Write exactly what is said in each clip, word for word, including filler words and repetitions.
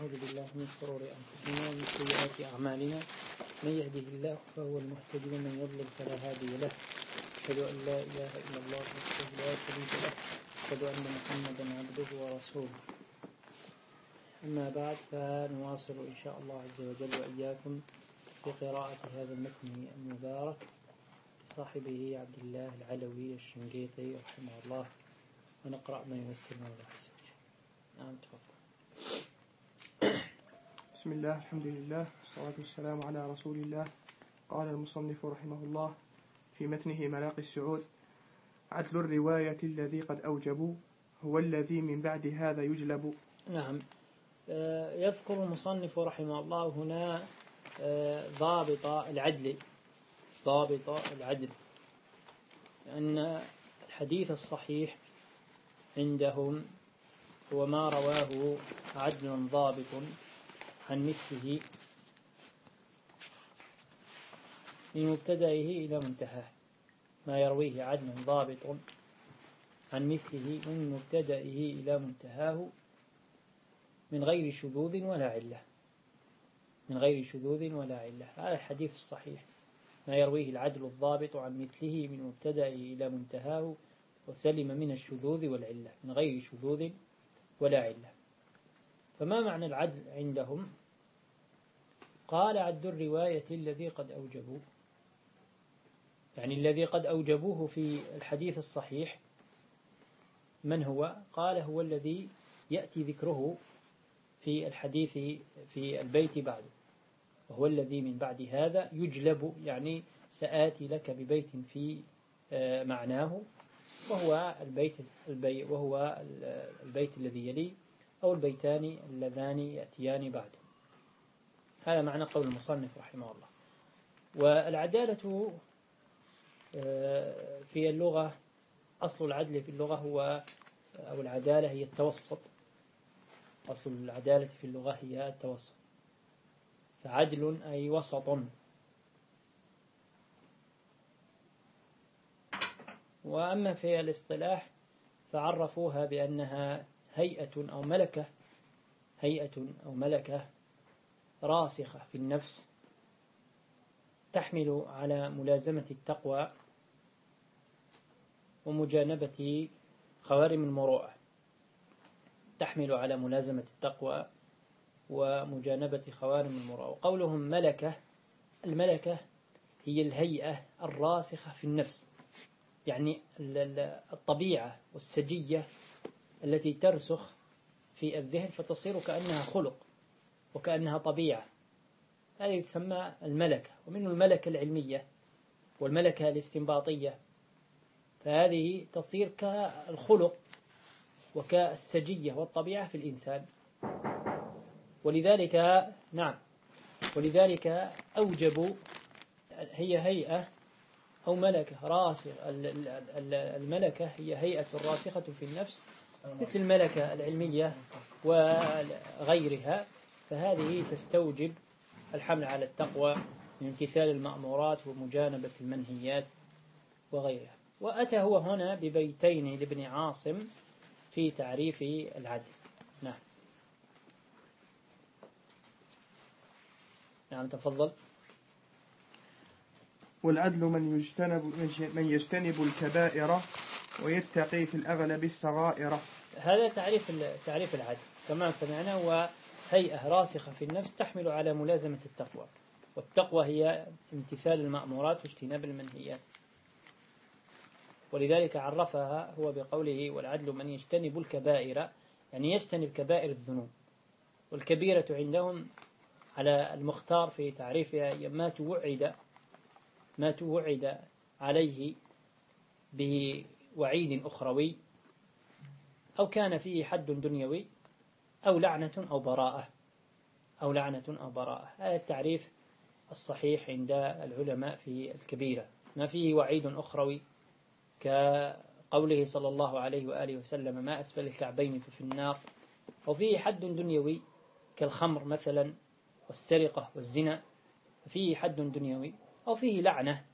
ونعوذ بالله من شرور أنفسنا ومن سيئات أعمالنا من يهده الله فهو المهتدي ومن يضلل فلا هادي له. أشهد أن لا إله إلا الله وحده لا شريك له أشهد أن محمدا عبده ورسوله. أما بعد فنواصل إن شاء الله عز وجل وإياكم في قراءة هذا المتن المبارك صاحبه عبد الله العلوي الشنقيطي رحمه الله، ونقرأ ما يمثل من الله عز وجل. نعم تفضل. بسم الله الحمد لله والصلاة والسلام على رسول الله. قال المصنف رحمه الله في متنه ملاقي السعود: عدل الرواية الذي قد أوجبوا هو الذي من بعد هذا يجلب. نعم، يذكر المصنف رحمه الله هنا ضابط العدل ضابط العدل لأن الحديث الصحيح عندهم هو ما رواه عدل ضابط عن مثله من مبتدئه إلى منتهاه، ما يرويه عدل ضابط عن مثله من مبتدئه إلى منتهاه من غير شذوذ ولا علة من غير شذوذ ولا علة. هذا الحديث الصحيح ما يرويه العدل الضابط عن مثله من مبتدئه إلى منتهاه وسلم من الشذوذ والعلة من غير شذوذ ولا علة. فما معنى العدل عندهم؟ قال: عد الرواية الذي قد أوجبوه، يعني الذي قد أوجبوه في الحديث الصحيح من هو؟ قال: هو الذي يأتي ذكره في الحديث في البيت بعده، وهو الذي من بعد هذا يجلب، يعني سآتي لك ببيت في معناه، وهو البيت البي وهو البيت الذي يليه أو البيتان اللذان يأتيان بعده. هذا معنى قول المصنف رحمه الله. والعدالة في اللغة، أصل العدل في اللغة هو أو العدالة هي التوسط. أصل العدالة في اللغة هي التوسط، فعدل أي وسط. وأما في الاصطلاح فعرفوها بأنها هيئة أو ملكة هيئة أو ملكة راسخة في النفس تحمل على ملازمة التقوى ومجانبة خوارم المروءة تحمل على ملازمة التقوى ومجانبة خوارم المروءة. وقولهم ملكة، الملكة هي الهيئة الراسخة في النفس، يعني الطبيعة والسجية التي ترسخ في الذهن فتصير كأنها خلق وكأنها طبيعة. هذه تسمى الملكة، ومنه الملكة العلمية والملكة الاستنباطية، فهذه تصير كالخلق وكالسجية والطبيعة في الإنسان. ولذلك نعم ولذلك أوجبوا، هي هيئة أو ملكة راسخة. الملكة هي هيئة راسخة في النفس مثل الملكة العلمية وغيرها، فهذه تستوجب الحمل على التقوى من امتثال المأمورات ومجانبة المنهيات وغيرها. وأتى هو هنا ببيتين لابن عاصم في تعريف العدل. نعم نعم تفضل. والعدل من يجتنب من يجتنب الكبائر ويتقي في الأغلب الصغائر. هذا تعريف تعريف العدل كما سمعنا، وهيئة راسخة في النفس تحمل على ملازمة التقوى، والتقوى هي امتثال المأمورات واجتناب المنهيات. ولذلك عرفها هو بقوله: والعدل من يجتنب الكبائر، يعني يجتنب كبائر الذنوب. والكبيرة عندهم على المختار في تعريفها ما توعد ما توعد عليه بوعيد أخروي، أو كان فيه حد دنيوي، أو لعنة أو براءة أو لعنة أو براءة. هذا التعريف الصحيح عند العلماء في الكبيرة. ما فيه وعيد أخروي كقوله صلى الله عليه وآله وسلم: ما أسفل الكعبين ففي النار، أو فيه حد دنيوي كالخمر مثلا والسرقة والزنا، فيه حد دنيوي، أو فيه لعنة: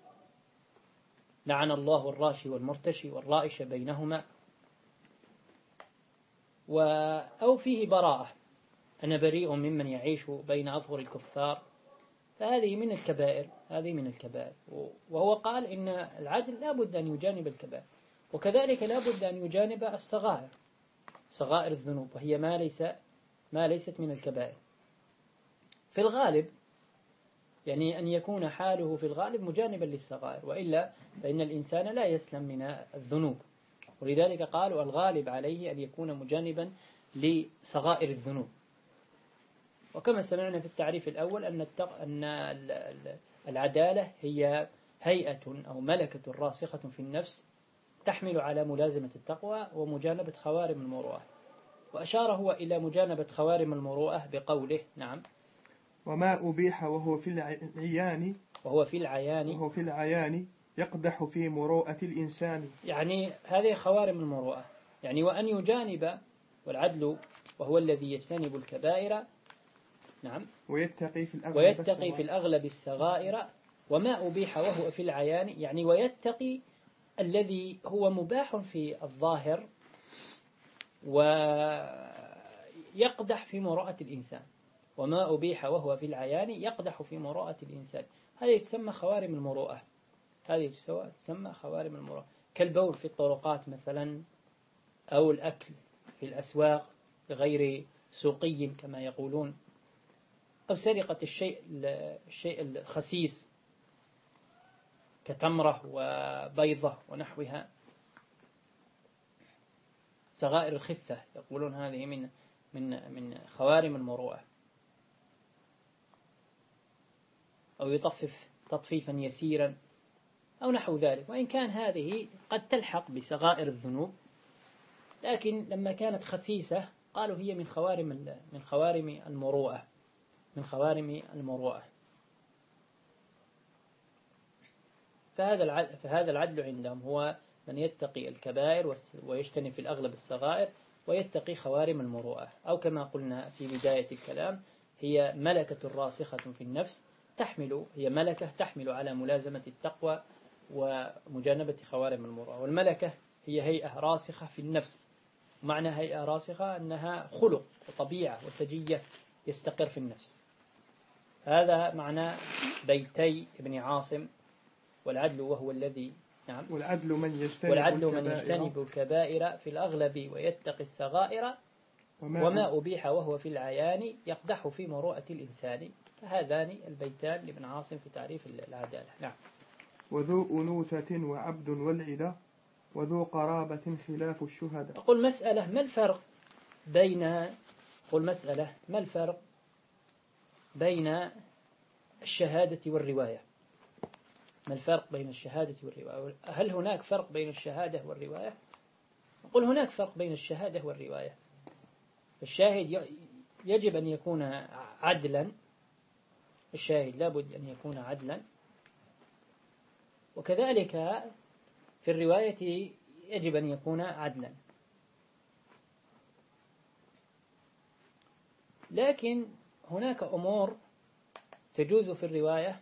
لعن الله الراشي والمرتشي والرائش بينهما، أو فيه براءة أنا بريء ممن يعيش بين أظهر الكفار، فهذه من الكبائر، هذه من الكبائر. وهو قال إن العدل لا بد أن يجانب الكبائر، وكذلك لا بد أن يجانب الصغائر، صغائر الذنوب، وهي ما ليس ما ليست من الكبائر في الغالب، يعني أن يكون حاله في الغالب مجانبا للصغائر، وإلا فإن الإنسان لا يسلم من الذنوب. ولذلك قالوا الغالب عليه أن يكون مجانبا لصغائر الذنوب. وكما سمعنا في التعريف الأول أن أن العدالة هي هيئة أو ملكة راسخة في النفس تحمل على ملازمة التقوى ومجانبة خوارم المروءة. وأشار هو إلى مجانبة خوارم المروءة بقوله نعم وما أبيح وهو في العيان وهو في العيان وهو في العيان يقدح في مروءة الإنسان. يعني هذه خوارم المروءة، يعني وأن يجانب، والعدل وهو الذي يجتنب الكبائر نعم ويتقي في الأغلب ويتقي في الأغلب الصغائر. وما أبيح وهو في العيان يعني ويتقي الذي هو مباح في الظاهر ويقدح في مروءة الإنسان. وما أبيح وهو في العيان يقدح في مروءة الإنسان، هذه تسمى خوارم المروءة، هذه تسمى خوارم المروءة، كالبول في الطرقات مثلا، أو الأكل في الأسواق بغير سوقي كما يقولون، أو سرقة الشيء الشيء الخسيس كتمرة وبيضة ونحوها، صغائر الخسة يقولون هذه من من من خوارم المروءة. أو يطفف تطفيفا يسيرا أو نحو ذلك، وإن كان هذه قد تلحق بصغائر الذنوب، لكن لما كانت خسيسة قالوا هي من خوارم من خوارم المروءة من خوارم المروءة. فهذا العدل فهذا العدل عندهم هو من يتقي الكبائر ويجتنب في الأغلب الصغائر ويتقي خوارم المروءة، أو كما قلنا في بداية الكلام هي ملكة راسخة في النفس تحمل هي ملكة تحمل على ملازمة التقوى ومجانبة خوارم المروءة. والملكة هي هيئة راسخة في النفس، معنى هيئة راسخة أنها خلق وطبيعة وسجية يستقر في النفس. هذا معنى بيتي ابن عاصم والعدل وهو الذي نعم والعدل من يجتنب والعدل الكبائر, من يجتنب الكبائر في الأغلب ويتقي الصغائر وما, وما أبيح وهو في العيان يقدح في مروءة الإنسان. هذان البيتان لابن عاصم في تعريف العدالة. نعم. وذو أنوثة وعبد والعدة وذو قرابة خلاف الشهداء. أقول مسألة ما الفرق بين أقول مسألة ما الفرق بين الشهادة والرواية؟ ما الفرق بين الشهادة والرواية؟ هل هناك فرق بين الشهادة والرواية؟ أقول هناك فرق بين الشهادة والرواية. الشاهد يجب أن يكون عدلا، الشاهد لابد أن يكون عدلا، وكذلك في الرواية يجب أن يكون عدلا. لكن هناك أمور تجوز في الرواية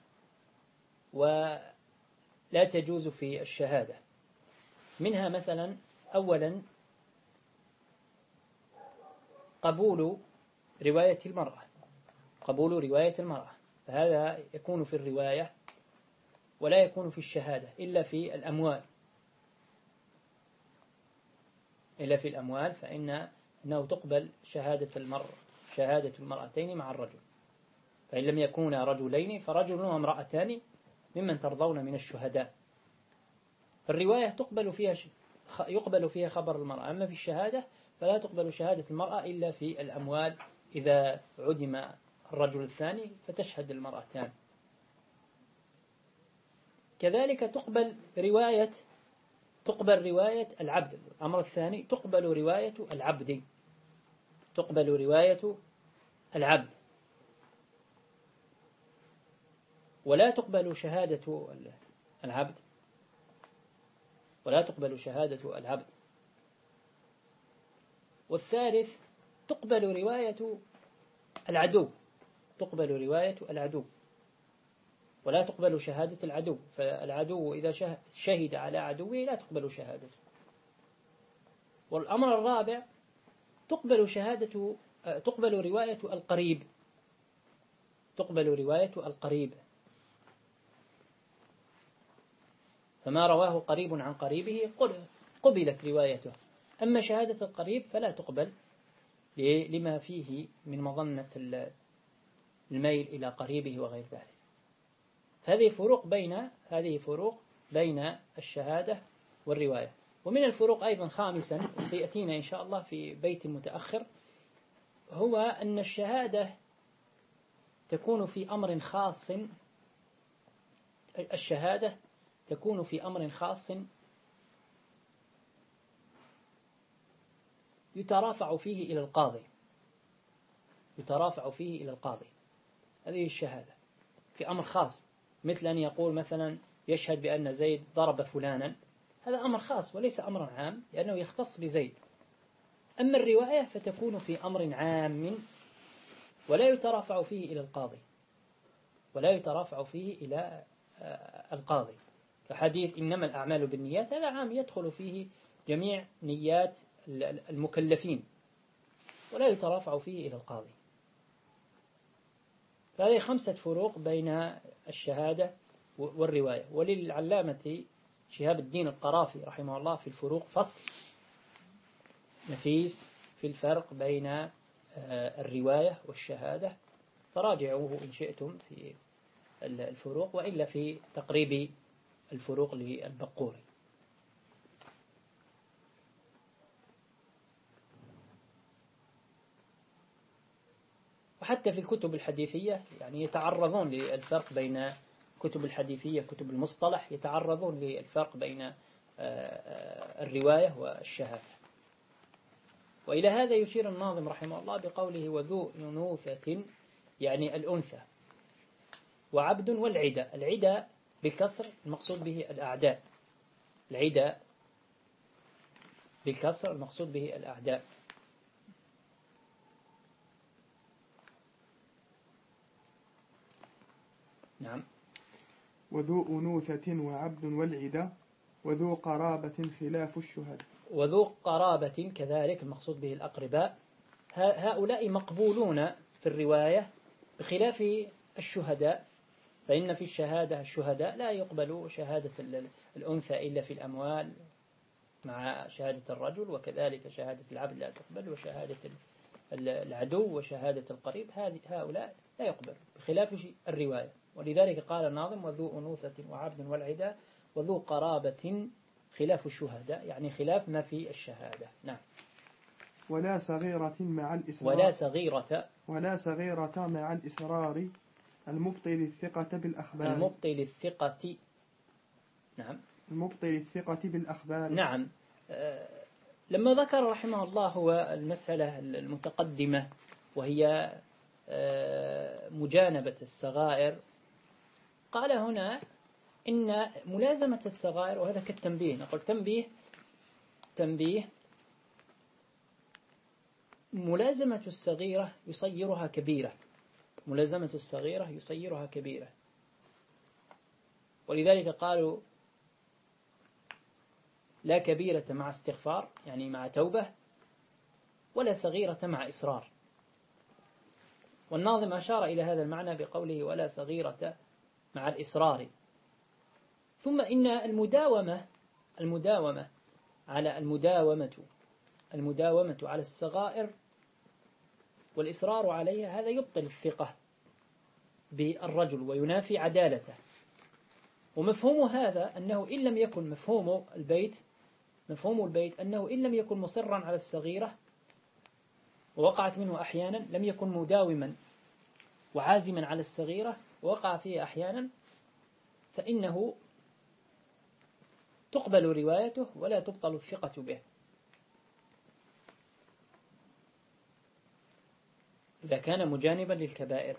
ولا تجوز في الشهادة. منها مثلا أولا قبول رواية المرأة قبول رواية المرأة فهذا يكون في الرواية ولا يكون في الشهادة إلا في الأموال إلا في الأموال فإن أنه تقبل شهادة المرأة شهادة المرأتين مع الرجل، فإن لم يكونا رجلين فرجل وامرأتان ممن ترضون من الشهداء. الرواية تقبل فيها يقبل فيها خبر المرأة، أما في الشهادة فلا تقبل شهادة المرأة إلا في الأموال إذا عدم الرجل الثاني فتشهد المرأتان. كذلك تقبل رواية تقبل رواية العبد. الأمر الثاني تقبل رواية العبد تقبل رواية العبد ولا تقبل شهادة العبد ولا تقبل شهادة العبد. والثالث تقبل رواية العدو تقبل رواية العدو ولا تقبل شهادة العدو، فالعدو إذا شهد على عدوه لا تقبل شهادته. والأمر الرابع تقبل شهادة تقبل رواية القريب تقبل رواية القريب فما رواه قريب عن قريبه قبلت روايته. أما شهادة القريب فلا تقبل لما فيه من مظنة الميل إلى قريبه وغير ذلك. هذه فروق بين هذه فروق بين الشهادة والرواية. ومن الفروق أيضا خامسا سيأتينا إن شاء الله في بيت متأخر هو أن الشهادة تكون في أمر خاص الشهادة تكون في أمر خاص يترافع فيه إلى القاضي يترافع فيه إلى القاضي هذه الشهادة في أمر خاص، مثل أن يقول مثلا يشهد بأن زيد ضرب فلانا، هذا أمر خاص وليس أمرا عام لأنه يختص بزيد. أما الرواية فتكون في أمر عام ولا يترافع فيه إلى القاضي ولا يترافع فيه إلى القاضي كحديث إنما الأعمال بالنيات، هذا عام يدخل فيه جميع نيات المكلفين ولا يترافع فيه إلى القاضي. فهذه خمسة فروق بين الشهادة والرواية. وللعلامة شهاب الدين القرافي رحمه الله في الفروق فصل نفيس في الفرق بين الرواية والشهادة، فراجعوه إن شئتم في الفروق، وإلا في تقريب الفروق للبقوري. وحتى في الكتب الحديثية يعني يتعرضون للفرق بين كتب الحديثية كتب المصطلح يتعرضون للفرق بين الرواية والشهادة. وإلى هذا يشير الناظم رحمه الله بقوله وذو أنوثة يعني الأنثى، وعبد والعدى. العدى بالكسر المقصود به الأعداء، العدى بالكسر المقصود به الأعداء. نعم. وذو أنوثة وعبد والعدى وذو قرابة خلاف الشهداء. وذو قرابة كذلك المقصود به الأقرباء، هؤلاء مقبولون في الرواية بخلاف الشهداء، فإن في الشهادة الشهداء لا يقبل شهادة الأنثى إلا في الأموال مع شهادة الرجل، وكذلك شهادة العبد لا تقبل، وشهادة العدو وشهادة القريب هؤلاء لا يقبل بخلاف الرواية. ولذلك قال الناظم وذو أنوثة وعبد والعدى وذو قرابة خلاف الشهداء، يعني خلاف ما في الشهادة. نعم. ولا صغيرة مع الإسرار ولا صغيرة ولا صغيرة مع الإسرار المبطل الثقة بالأخبار المبطل الثقة نعم المبطل الثقة بالأخبار. نعم. أه لما ذكر رحمه الله هو المسألة المتقدمة وهي أه مجانبة الصغائر، قال هنا إن ملازمة الصغائر، وهذا كالتنبيه، نقول تنبيه تنبيه ملازمة الصغيرة يصيرها كبيرة، ملازمة الصغيرة يصيرها كبيرة. ولذلك قالوا لا كبيرة مع استغفار يعني مع توبة، ولا صغيرة مع إصرار. والناظم أشار إلى هذا المعنى بقوله ولا صغيرة مع الإصرار. ثم إن المداومة المداومة على المداومة المداومة على الصغائر والإصرار عليها هذا يبطل الثقة بالرجل وينافي عدالته. ومفهوم هذا أنه إن لم يكن مفهوم البيت مفهوم البيت أنه إن لم يكن مصرا على الصغيرة ووقعت منه أحيانا، لم يكن مداوما وعازما على الصغيرة ووقع فيه أحيانا، فإنه تقبل روايته ولا تبطل الثقة به إذا كان مجانبا للكبائر،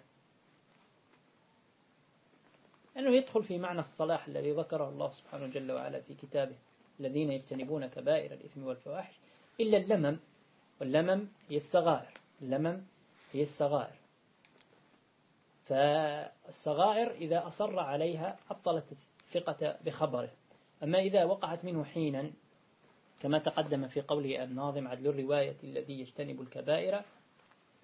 أنه يدخل في معنى الصلاح الذي ذكره الله سبحانه جل وعلا في كتابه الذين يجتنبون كبائر الإثم والفواحش إلا اللمم، واللمم هي الصغائر، اللمم هي الصغائر. فالصغائر إذا أصر عليها أبطلت الثقة بخبره. أما إذا وقعت منه حينا كما تقدم في قوله الناظم عدل الرواية الذي يجتنب الكبائر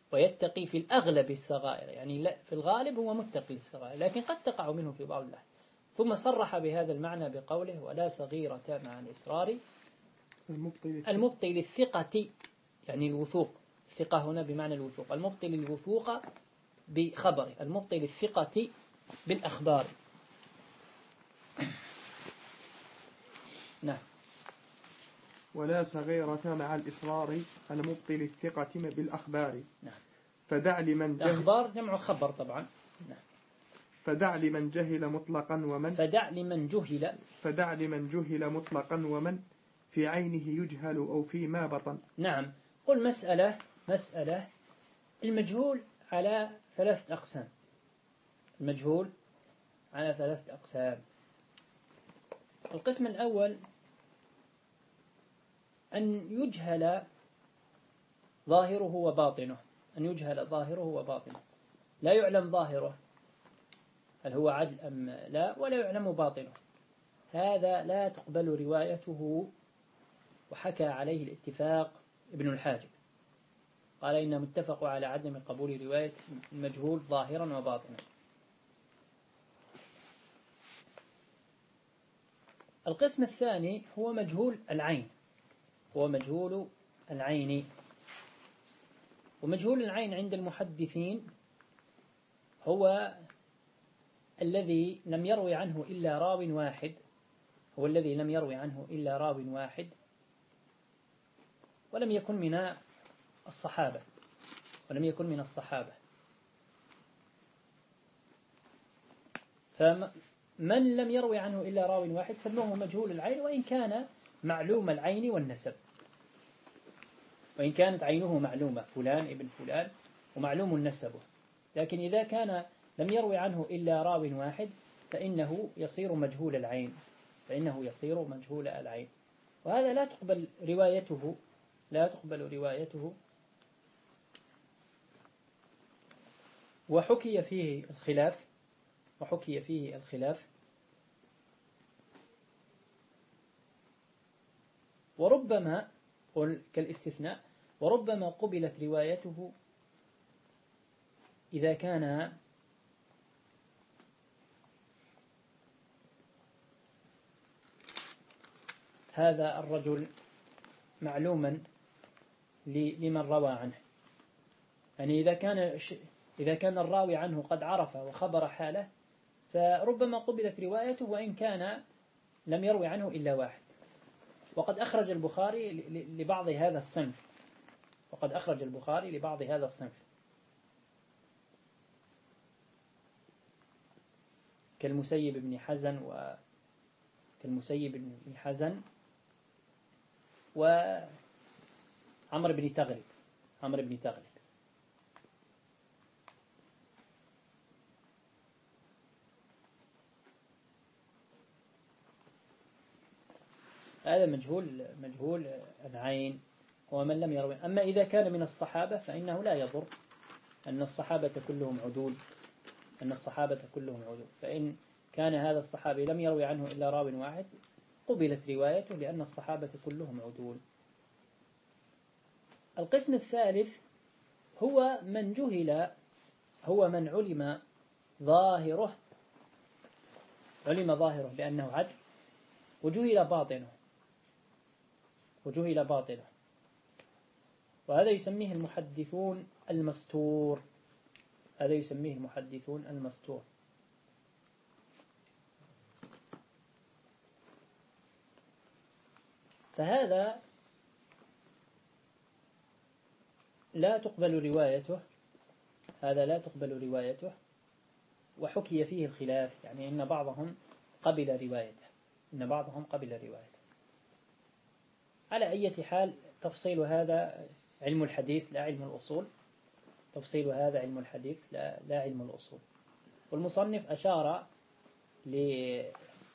ويتقي في الأغلب الصغائر، يعني لا في الغالب هو متقي الصغائر، لكن قد تقع منه في بعض الأحيان. ثم صرح بهذا المعنى بقوله ولا صغيرة مع الإصرار المبطي للثقة، يعني الوثوق، الثقة هنا بمعنى الوثوق، المبطي للوثوق بخبره، المبطي للثقة بالأخبار. نعم. ولا صغيرة مع الإصرار المبطي للثقة بالأخبار. نعم. فدع لمن جهل، الأخبار جمع خبر طبعا. نعم. فدع لمن جهل مطلقا ومن فدع لمن جهل فدع لمن جهل مطلقا ومن في عينه يجهل أو فيما بطن. نعم. قل مسألة مسألة المجهول على ثلاثة أقسام. المجهول على ثلاثة أقسام. القسم الأول أن يجهل ظاهره وباطنه، أن يجهل ظاهره وباطنه، لا يعلم ظاهره هل هو عدل أم لا، ولا يعلم باطنه، هذا لا تقبل روايته. وحكى عليه الاتفاق ابن الحاجب، قال إن متفق على عدم قبول رواية المجهول ظاهرا وباطنا. القسم الثاني هو مجهول العين، هو مجهول العين. ومجهول العين عند المحدثين هو الذي لم يروي عنه إلا راو واحد، هو الذي لم يروي عنه إلا راو واحد ولم يكن من الصحابة ولم يكن من الصحابة فمن لم يروي عنه إلا راو واحد سموه مجهول العين، وإن كان معلوم العين والنسب، وإن كانت عينه معلومة فلان ابن فلان ومعلوم نسبه، لكن إذا كان لم يروي عنه إلا راو واحد فإنه يصير مجهول العين فإنه يصير مجهول العين وهذا لا تقبل روايته لا تقبل روايته. وحكي فيه الخلاف وحكي فيه الخلاف وربما قل كالاستثناء، وربما قبلت روايته إذا كان هذا الرجل معلوما لمن روى عنه، يعني إذا كان إذا كان الراوي عنه قد عرف وخبر حاله فربما قبلت روايته وإن كان لم يروي عنه إلا واحد. وقد أخرج البخاري لبعض هذا الصنف وقد أخرج البخاري لبعض هذا الصنف كالمسيب بن حزن وكالمسيب بن حزن وعمر بن تغلب عمر بن تغلب هذا مجهول مجهول العين هو من لم يروي. أما إذا كان من الصحابة فإنه لا يضر أن الصحابة كلهم عدول أن الصحابة كلهم عدول فإن كان هذا الصحابي لم يروي عنه إلا راو واحد قبلت روايته لأن الصحابة كلهم عدول. القسم الثالث هو من جهل هو من علم ظاهره علم ظاهره بأنه عدل وجهل باطنه وجهل باطنه وهذا يسميه المحدثون المستور هذا يسميه المحدثون المستور. فهذا لا تقبل روايته هذا لا تقبل روايته وحكي فيه الخلاف، يعني إن بعضهم قبل روايته إن بعضهم قبل روايته. على أي حال تفصيل هذا علم الحديث لا علم الأصول تفصيل هذا علم الحديث لا, لا علم الأصول. والمصنف أشار لهذه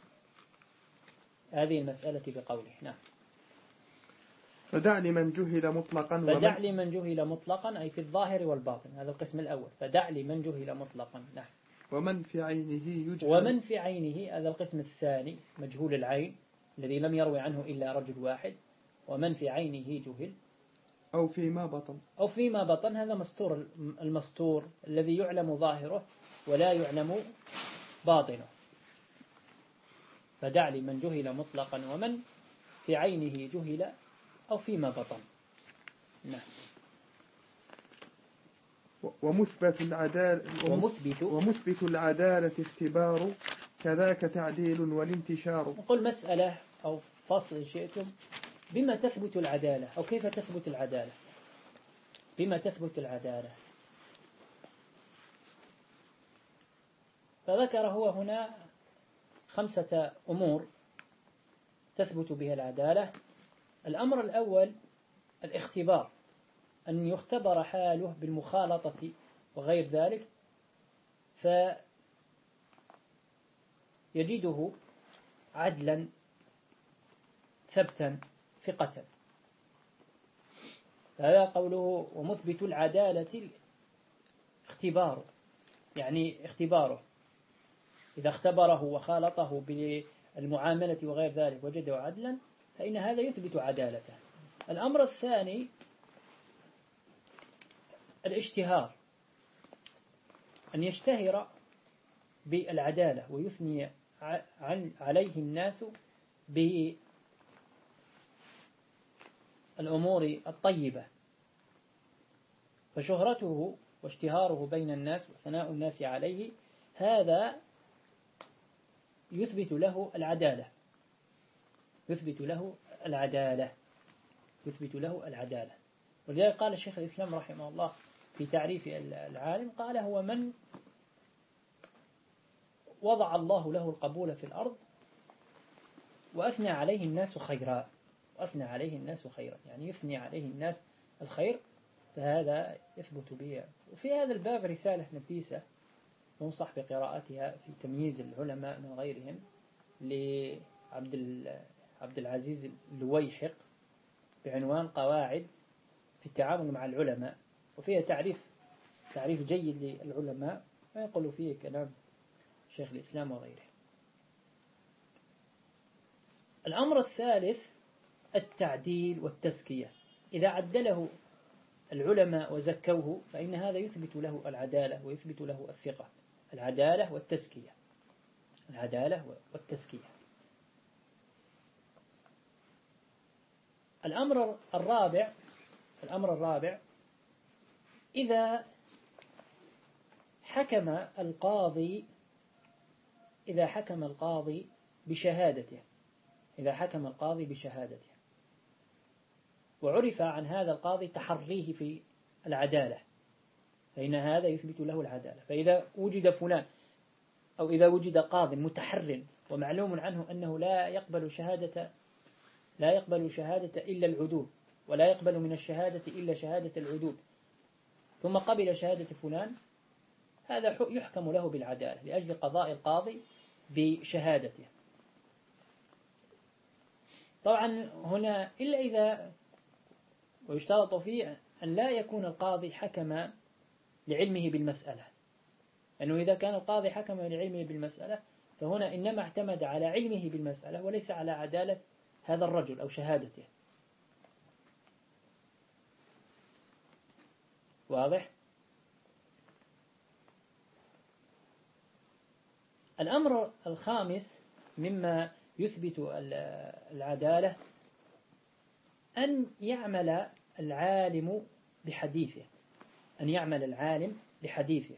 المسألة بقوله نعم فدع لمن جهل مطلقا فدع لمن جهل مطلقا أي في الظاهر والباطن، هذا القسم الأول. فدع لمن جهل مطلقا نعم ومن في عينه يجهل ومن في عينه هذا القسم الثاني مجهول العين الذي لم يروي عنه إلا رجل واحد. ومن في عينه جهل أو فيما بطن أو فيما بطن، هذا مستور، المستور الذي يعلم ظاهره ولا يعلم باطنه. فدع لي من جهل مطلقا ومن في عينه جهل أو فيما بطن. نعم. ومثبت العدالة ومثبت ومثبت العدالة اختبار، كذاك تعديل والانتشار. نقول مسألة أو فصل شئتم، بما تثبت العدالة أو كيف تثبت العدالة؟ بما تثبت العدالة؟ فذكر هو هنا خمسة أمور تثبت بها العدالة. الأمر الأول الاختبار، أن يختبر حاله بالمخالطة وغير ذلك، فيجده عدلا ثبتا ثقة. هذا قوله ومثبت العدالة اختباره، يعني اختباره إذا اختبره وخالطه بالمعاملة وغير ذلك وجده عدلا، فإن هذا يثبت عدالته. الأمر الثاني الاشتهار، أن يشتهر بالعدالة ويثني عليه الناس بالأمور الطيبة، فشهرته واشتهاره بين الناس وثناء الناس عليه هذا يثبت له العدالة، يثبت له العدالة يثبت له العدالة. ولذلك قال الشيخ الإسلام رحمه الله في تعريف العالم، قال هو من وضع الله له القبول في الأرض وأثنى عليه الناس خيرا، وأثنى عليه الناس خيرا، يعني يثني عليه الناس الخير، فهذا يثبت به. وفي هذا الباب رسالة نفيسة ننصح بقراءتها في تمييز العلماء من غيرهم لعبد عبد العزيز اللويحق بعنوان قواعد في التعامل مع العلماء، وفيها تعريف تعريف جيد للعلماء وينقل فيه كلام شيخ الإسلام وغيره. الأمر الثالث التعديل والتزكية، إذا عدله العلماء وزكوه فإن هذا يثبت له العدالة ويثبت له الثقة. العدالة والتزكية، العدالة والتزكية. الأمر الرابع الأمر الرابع إذا حكم القاضي إذا حكم القاضي بشهادته إذا حكم القاضي بشهادته وعرف عن هذا القاضي تحريه في العدالة، فإن هذا يثبت له العدالة. فإذا وجد فلان أو إذا وجد قاضي متحر ومعلوم عنه أنه لا يقبل شهادة لا يقبل شهادة إلا العدول، ولا يقبل من الشهادة إلا شهادة العدول، ثم قبل شهادة فلان، هذا يحكم له بالعدالة لأجل قضاء القاضي بشهادته. طبعا هنا إلا إذا ويشترط فيه أن لا يكون القاضي حكم لعلمه بالمسألة، لأنه إذا كان القاضي حكم لعلمه بالمسألة فهنا إنما اعتمد على علمه بالمسألة وليس على عدالة هذا الرجل أو شهادته. واضح؟ الأمر الخامس مما يثبت العدالة أن يعمل العالم بحديثه أن يعمل العالم بحديثه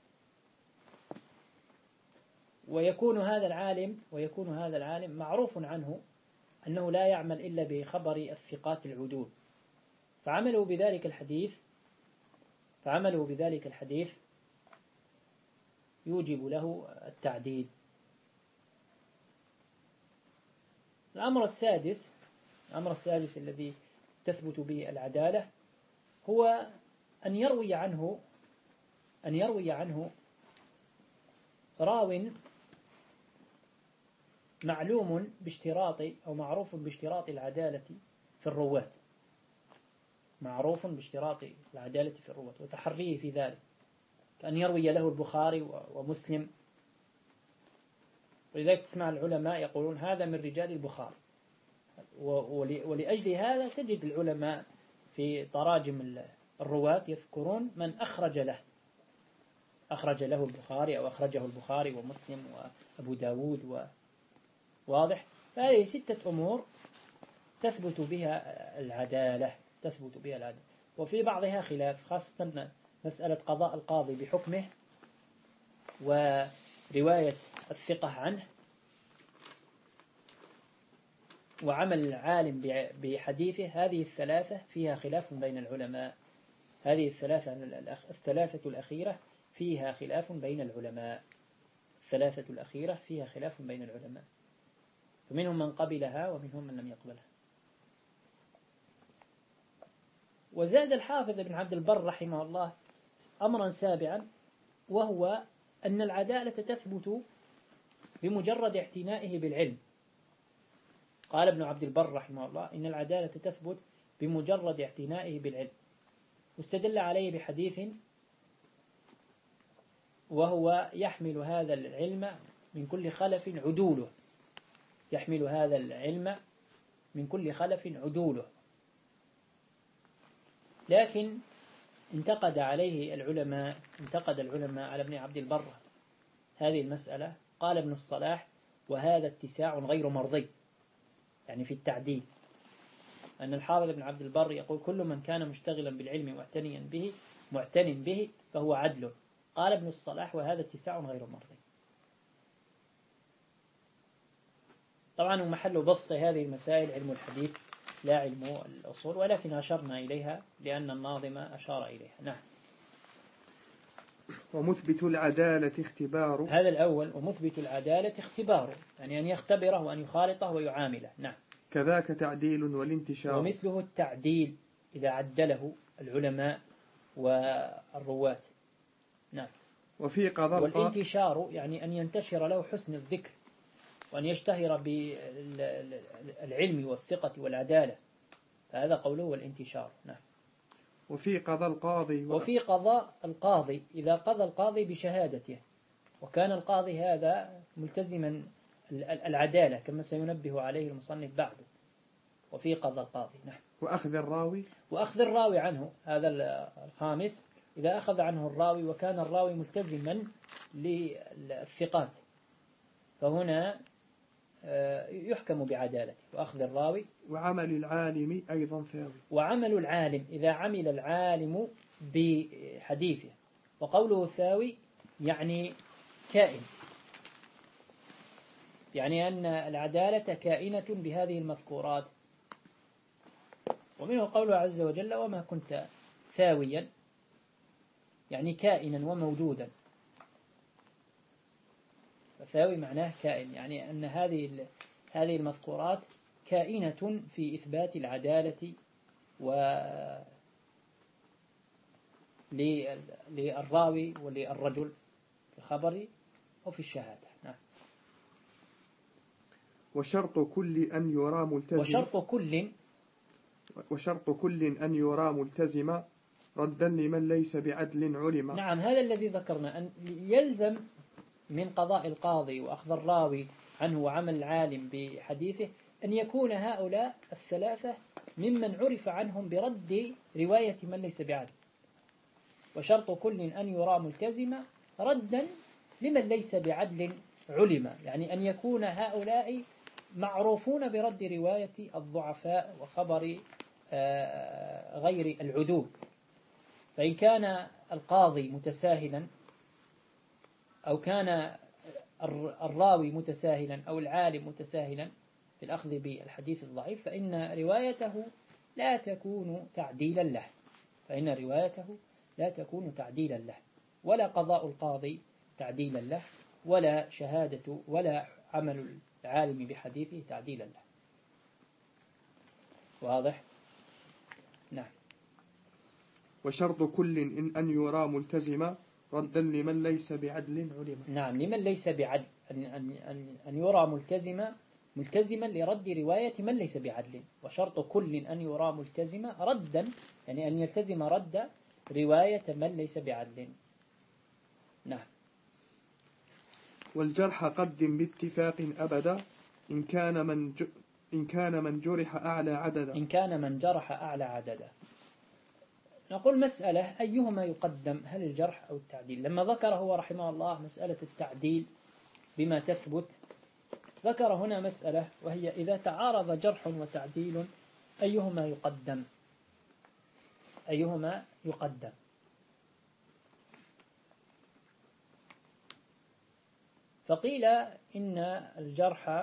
ويكون هذا العالم ويكون هذا العالم معروف عنه أنه لا يعمل إلا بخبر الثقات العدول، فعملوا بذلك الحديث فعملوا بذلك الحديث يوجب له التعديل. الأمر السادس الأمر السادس الذي تثبت به العدالة هو أن يروي عنه أن يروي عنه راو معلوم باشتراط أو معروف باشتراط العدالة في الرواة معروف باشتراط العدالة في الرواة وتحريه في ذلك، كأن يروي له البخاري ومسلم. ولذلك تسمع العلماء يقولون هذا من رجال البخاري، ولأجل هذا تجد العلماء في في تراجم الرواة يذكرون من أخرج له، أخرج له البخاري أو أخرجه البخاري ومسلم وأبو داود، وواضح. فهذه ستة أمور تثبت بها العدالة، تثبت بها العدالة. وفي بعضها خلاف، خاصة مسألة قضاء القاضي بحكمه ورواية الثقة عنه وعمل العالم بحديثه. هذه الثلاثة فيها خلاف بين العلماء، هذه الثلاثة الثلاثة الأخيرة فيها خلاف بين العلماء، الثلاثة الأخيرة فيها خلاف بين العلماء، فمنهم من قبلها ومنهم من لم يقبلها. وزاد الحافظ ابن عبد البر رحمه الله أمرا سابعا، وهو أن العدالة تثبت بمجرد اعتنائه بالعلم. قال ابن عبد البر رحمه الله إن العدالة تثبت بمجرد اعتنائه بالعلم، واستدل عليه بحديث وهو يحمل هذا العلم من كل خلف عدوله، يحمل هذا العلم من كل خلف عدوله. لكن انتقد عليه العلماء، انتقد العلماء على ابن عبد البر هذه المسألة. قال ابن الصلاح وهذا اتساع غير مرضي، يعني في التعديل، أن الحافظ ابن عبد البر يقول كل من كان مشتغلا بالعلم معتنيا به معتن به فهو عدل. قال ابن الصلاح وهذا اتساع غير مرضي. طبعا محل بسط هذه المسائل علم الحديث لا علم الأصول، ولكن أشرنا إليها لأن الناظم أشار إليها. نعم. ومثبت العدالة اختبار، هذا الأول، ومثبت العدالة اختبار، يعني أن يختبره وأن يخالطه ويعامله. نعم. كذاك تعديل والانتشار، ومثله التعديل إذا عدله العلماء والرواة. نعم. وفي قضاء والانتشار يعني أن ينتشر له حسن الذكر وأن يشتهر بالعلم والثقة والعدالة، هذا قوله والانتشار. نعم. وفي قضاء القاضي و... وفي قضاء القاضي إذا قضى القاضي بشهادته، وكان القاضي هذا ملتزما العدالة كما سينبه عليه المصنف بعده. وفي قضاء القاضي. نعم. وأخذ الراوي وأخذ الراوي عنه، هذا الخامس، إذا أخذ عنه الراوي وكان الراوي ملتزما للثقات فهنا يحكم بعدالته. وأخذ الراوي. وعمل العالم أيضا ثاوي. وعمل العالم إذا عمل العالم بحديثه، وقوله ثاوي يعني كائن، يعني أن العدالة كائنة بهذه المذكورات. ومنه قوله عز وجل وما كنت ثاويا، يعني كائنا وموجودا. ثاوي معناه كائن، يعني أن هذه هذه المذكورات كائنة في إثبات العدالة و للراوي وللرجل في الخبر أو في الشهادة. نعم. وشرط كل أن يرى ملتزما وشرط كل وشرط كل أن يرى ملتزما ردا لمن ليس بعدل علما. نعم. هذا الذي ذكرنا، أن يلزم من قضاء القاضي وأخذ الراوي عنه وعمل العالم بحديثه أن يكون هؤلاء الثلاثة ممن عرف عنهم برد رواية من ليس بعدل. وشرط كل أن يرى ملتزما ردا لمن ليس بعدل علما، يعني أن يكون هؤلاء معروفون برد رواية الضعفاء وخبر غير العدول. فإن كان القاضي متساهلا أو كان الراوي متساهلا أو العالم متساهلا في الأخذ بالحديث الضعيف فإن روايته لا تكون تعديلا له، فإن روايته لا تكون تعديلا له، ولا قضاء القاضي تعديلا له، ولا شهادة ولا عمل العالم بحديثه تعديلا له. واضح؟ نعم. وشرط كل إن أن يرى ملتزما ردا لمن ليس بعدل علما. نعم، لمن ليس بعدل، أن, أن, أن, أن يرى ملتزما ملتزما لرد رواية من ليس بعدل. وشرط كل أن يرى ملتزما ردا، يعني أن يلتزم رد رواية من ليس بعدل. نعم. والجرح قدم باتفاق أبدا إن كان من ج... إن كان من جرح أعلى عددا. إن كان من جرح أعلى عددا. نقول مسألة أيهما يقدم، هل الجرح أو التعديل؟ لما ذكر هو رحمه الله مسألة التعديل بما تثبت، ذكر هنا مسألة وهي إذا تعارض جرح وتعديل أيهما يقدم، أيهما يقدم. فقيل إن الجرح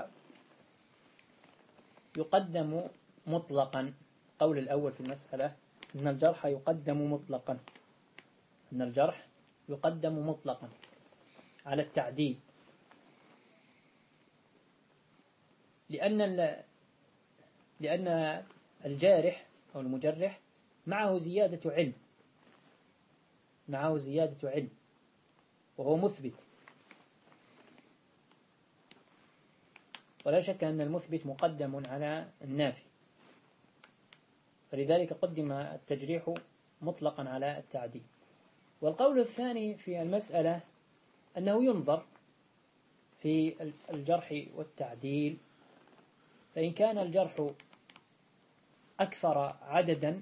يقدم مطلقا. قول الأول في المسألة إن الجرح يقدم مطلقا، إن الجرح يقدم مطلقا على التعديل، لأن لأن الجارح أو المجرح معه زيادة علم، معه زيادة علم وهو مثبت، ولا شك أن المثبت مقدم على النافي، فلذلك قدم التجريح مطلقا على التعديل. والقول الثاني في المسألة أنه ينظر في الجرح والتعديل، فإن كان الجرح أكثر عددا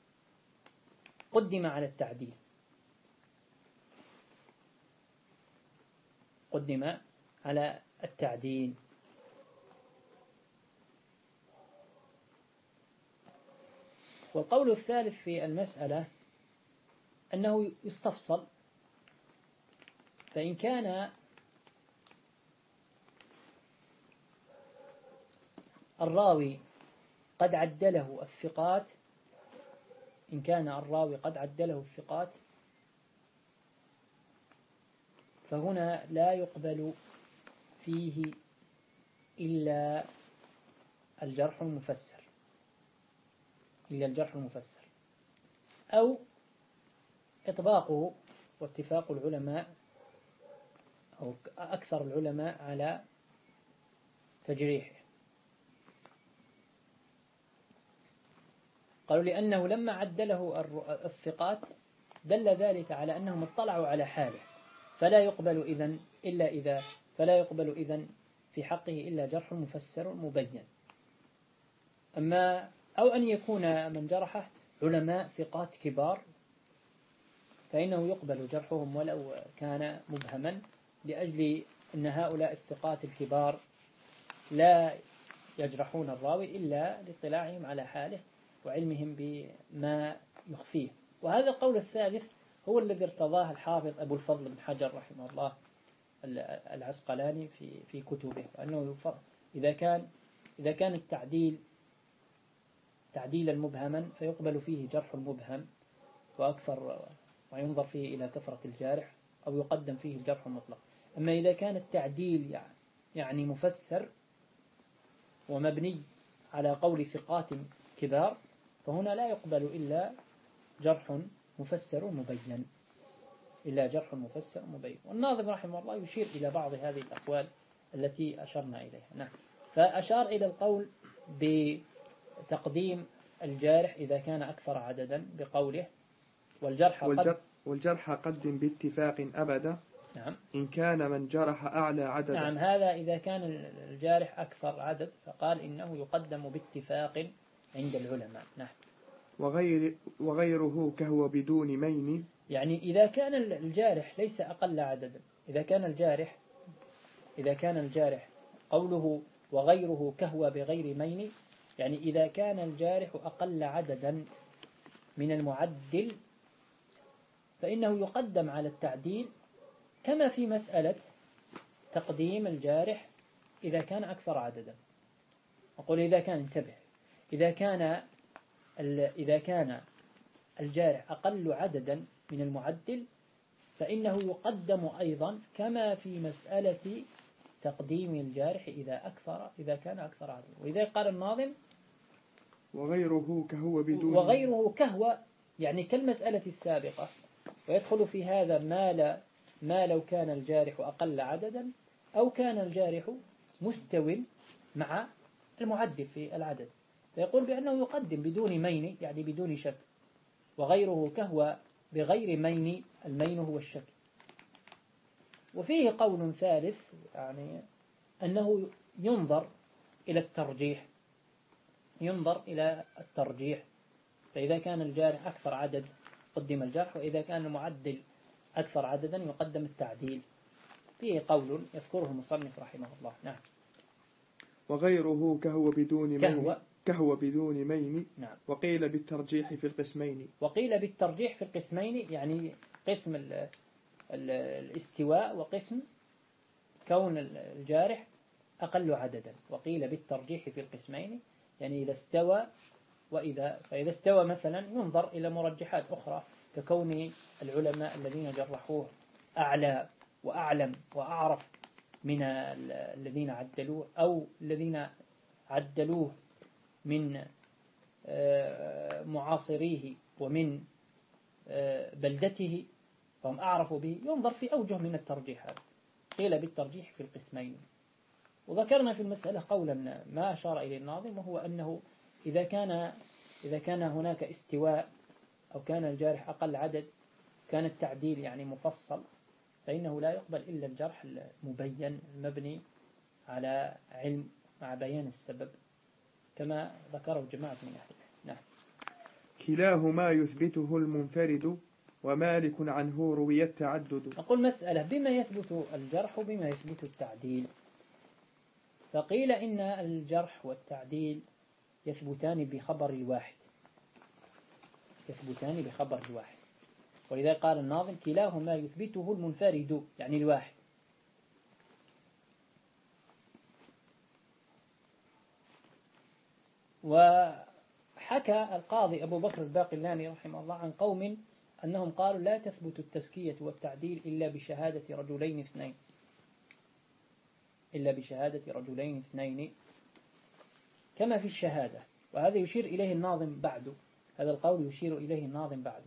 قدم على التعديل، قدم على التعديل. والقول الثالث في المسألة أنه يستفصل، فإن كان الراوي قد عدله الثقات، إن كان الراوي قد عدله الثقات فهنا لا يقبل فيه إلا الجرح المفسر، إلا الجرح المفسر، أو إطباقه واتفاق العلماء أو أكثر العلماء على تجريحه. قالوا لأنه لما عدله الثقات دل ذلك على أنهم اطلعوا على حاله، فلا يقبل إذن إلا إذا فلا يقبل إذن في حقه إلا جرح مفسر مبين. أما أو أن يكون من جرحه علماء ثقات كبار فإنه يقبل جرحهم ولو كان مبهما، لأجل أن هؤلاء الثقات الكبار لا يجرحون الراوي إلا لاطلاعهم على حاله وعلمهم بما يخفيه. وهذا القول الثالث هو الذي ارتضاه الحافظ أبو الفضل بن حجر رحمه الله العسقلاني في في كتبه، أنه إذا كان إذا كان التعديل تعديلا مبهما فيقبل فيه جرح المبهم وأكثر، وينظر فيه إلى كثرة الجارح، أو يقدم فيه الجرح المطلق. أما إذا كان التعديل يعني مفسر ومبني على قول ثقات كبار فهنا لا يقبل إلا جرح مفسر مبين، إلا جرح مفسر مبين. والناظم رحمه الله يشير إلى بعض هذه الأقوال التي أشرنا إليها. نعم. فأشار إلى القول بتقديم الجارح إذا كان أكثر عددا بقوله والجرح قد والجرح قدم باتفاق أبدا. نعم. إن كان من جرح أعلى عددا. نعم، هذا إذا كان الجارح أكثر عدد فقال إنه يقدم باتفاق عند العلماء. نعم. وغير وغيره كهو بدون مين، يعني إذا كان الجارح ليس أقل عددا، إذا كان الجارح إذا كان الجارح قوله وغيره كهو بغير مين، يعني إذا كان الجارح أقل عددا من المعدل فإنه يقدم على التعديل، كما في مسألة تقديم الجارح إذا كان أكثر عددا. أقول إذا كان انتبه إذا كان إذا كان الجارح أقل عددا من المعدل فإنه يقدم أيضا كما في مسألة تقديم الجارح إذا أكثر إذا كان أكثر عددا. وإذا قال الناظم وغيره كهو بدون وغيره كهو يعني كالمسألة السابقة، ويدخل في هذا ما لا ما لو كان الجارح أقل عددا أو كان الجارح مستوٍ مع المعدل في العدد، فيقول بأنه يقدم بدون مين يعني بدون شك. وغيره كهو بغير مين، المين هو الشك. وفيه قول ثالث يعني أنه ينظر إلى الترجيح، ينظر إلى الترجيح فإذا كان الجارح أكثر عدد قدم الجرح، وإذا كان المعدل أكثر عددا يقدم التعديل. فيه قول يذكره المصنف رحمه الله. نعم. وغيره كهو بدون مين كهو, كهو بدون مين. نعم. وقيل بالترجيح في القسمين. وقيل بالترجيح في القسمين، يعني قسم ال ال الاستواء وقسم كون الجارح أقل عددا. وقيل بالترجيح في القسمين، يعني إذا استوى وإذا فإذا استوى مثلا ينظر إلى مرجحات أخرى، ككون العلماء الذين جرحوه أعلى وأعلم وأعرف من الذين عدلوه، أو الذين عدلوه من معاصريه ومن بلدته فهم أعرفوا به، ينظر في أوجه من الترجيحات. قيل بالترجيح في القسمين. وذكرنا في المسألة قولا ما أشار إليه الناظم، وهو أنه إذا كان إذا كان هناك استواء أو كان الجارح أقل عدد، كان التعديل يعني مفصل، فإنه لا يقبل إلا الجرح المبين المبني على علم مع بيان السبب، كما ذكره جماعة من أهل. نعم. كلاهما يثبته المنفرد ومالك عنه روي التعدد. أقول مسألة بما يثبت الجرح وبما يثبت التعديل. فقيل إن الجرح والتعديل يثبتان بخبر الواحد، يثبتان بخبر الواحد. ولذا قال الناظم كلاهما يثبته المنفرد، يعني الواحد. وحكى القاضي أبو بكر الباقلاني رحمه الله عن قوم أنهم قالوا لا تثبت التزكية والتعديل إلا بشهادة رجلين اثنين، إلا بشهادة رجلين اثنين كما في الشهادة. وهذا يشير إليه الناظم بعده، هذا القول يشير إليه الناظم بعده.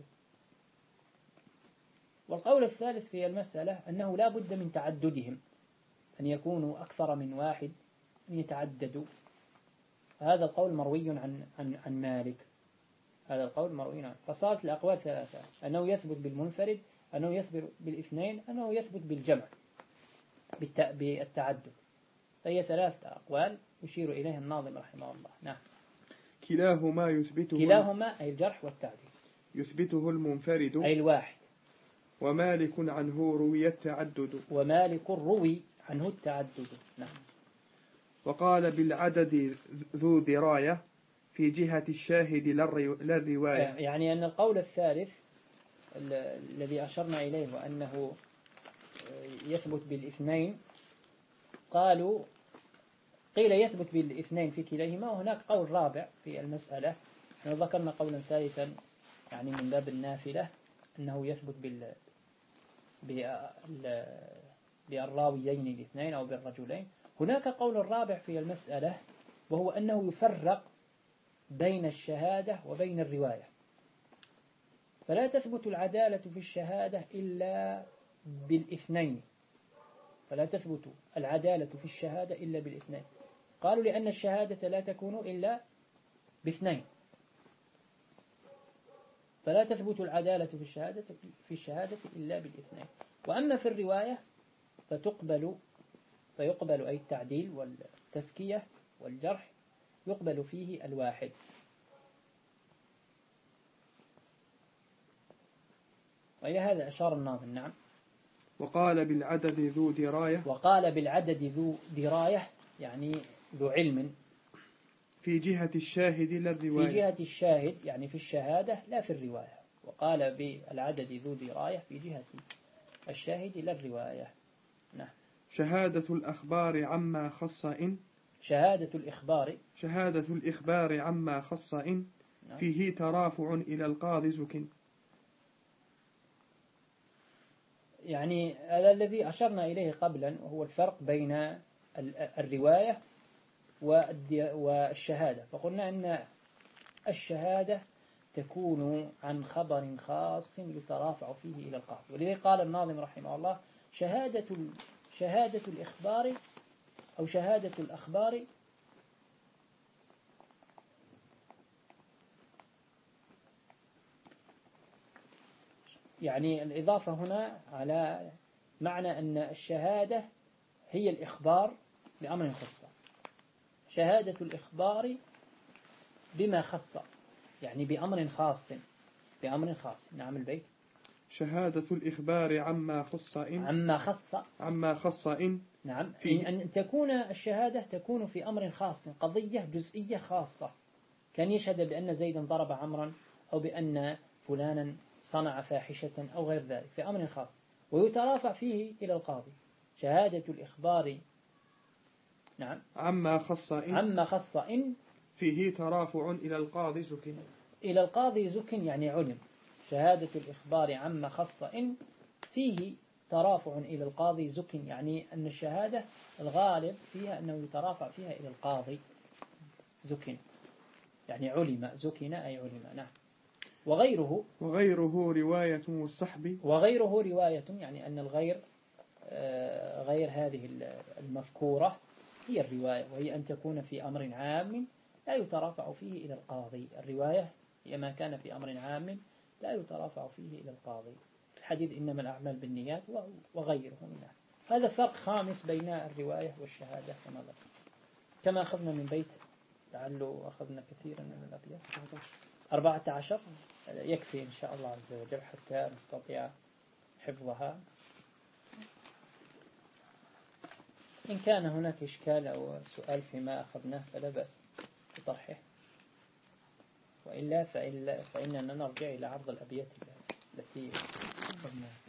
والقول الثالث في المسألة أنه لا بد من تعددهم، أن يكونوا أكثر من واحد، أن يتعددوا. هذا القول مروي عن عن عن مالك، هذا القول مروي عنه. فصارت الأقوال ثلاثة: أنه يثبت بالمنفرد، أنه يثبت بالاثنين، أنه يثبت بالجمع بالتعدد. فهي ثلاثة أقوال يشير إليها الناظم رحمه الله. نعم. كلاهما يثبته كلاهما أي الجرح والتعديل يثبته المنفرد أي الواحد. ومالك عنه روي التعدد. ومالك روي عنه التعدد. نعم. وقال بالعدد ذو دراية في جهة الشاهد لا الرواية. يعني أن القول الثالث الذي أشرنا إليه وأنه يثبت بالاثنين، قالوا قيل يثبت بالاثنين في كليهما، وهناك قول رابع في المسألة. احنا ذكرنا قولا ثالثا يعني من باب النافلة أنه يثبت بال بالراويين الاثنين أو بالرجلين. هناك قول رابع في المسألة، وهو أنه يفرق بين الشهادة وبين الرواية، فلا تثبت العدالة في الشهادة إلا بالاثنين، فلا تثبت العدالة في الشهادة إلا بالاثنين. قالوا لأن الشهادة لا تكون إلا باثنين، فلا تثبت العدالة في الشهادة في الشهادة إلا بالاثنين. وأما في الرواية فتقبل فيقبل أي التعديل والتزكية والجرح يقبل فيه الواحد. وإلى هذا أشار الناظم. نعم. وقال بالعدد ذو دراية. وقال بالعدد ذو دراية يعني ذو علم في جهة الشاهد لا الرواية. في جهة الشاهد يعني في الشهادة لا في الرواية. وقال بالعدد ذو دراية في جهة الشاهد لا الرواية. نعم. شهادة الأخبار عما خص إن. شهادة الإخبار شهادة الإخبار عما خص إن فيه ترافع إلى القاضي زك. يعني هذا الذي أشرنا إليه قبلا، وهو الفرق بين الرواية والشهادة. فقلنا أن الشهادة تكون عن خبر خاص يترافع فيه إلى القاضي. ولذلك قال الناظم رحمه الله شهادة شهادة الإخبار أو شهادة الأخبار يعني الإضافة هنا على معنى أن الشهادة هي الإخبار بأمر خاص. شهادة الإخبار بما خص يعني بأمر خاص. بأمر خاص. نعم البيت. شهادة الإخبار عما خص إن عما خص عما خص إن نعم فيه. إن, أن تكون الشهادة تكون في أمر خاص، قضية جزئية خاصة، كان يشهد بأن زيدا ضرب عمرا أو بأن فلانا صنع فاحشة أو غير ذلك في أمر خاص، ويترافع فيه إلى القاضي. شهادة الإخبار نعم عما خص إن عما خص إن فيه ترافع إلى القاضي زكن إلى القاضي زكن يعني علم. شهادة الإخبار عما خص إن فيه ترافع إلى القاضي زكن يعني أن الشهادة الغالب فيها أنه يترافع فيها إلى القاضي زكن يعني علم، زكن أي علم. نعم. وغيره وغيره رواية والسحب وغيره رواية يعني أن الغير غير هذه المذكورة هي الرواية، وهي أن تكون في أمر عام لا يترافع فيه إلى القاضي. الرواية هي ما كان في أمر عام لا يترافع فيه إلى القاضي. الحديث إنما الأعمال بالنيات وغيره منها. هذا فرق خامس بين الرواية والشهادة كما ذكر. كما أخذنا من بيت لعله أخذنا كثيرا من الأبيات أربعة عشر يكفي إن شاء الله عز وجل حتى نستطيع حفظها. إن كان هناك إشكال أو سؤال فيما أخذناه فلا بأس بطرحه، وإلا فإننا نرجع إلى عرض الأبيات التي أخذناها.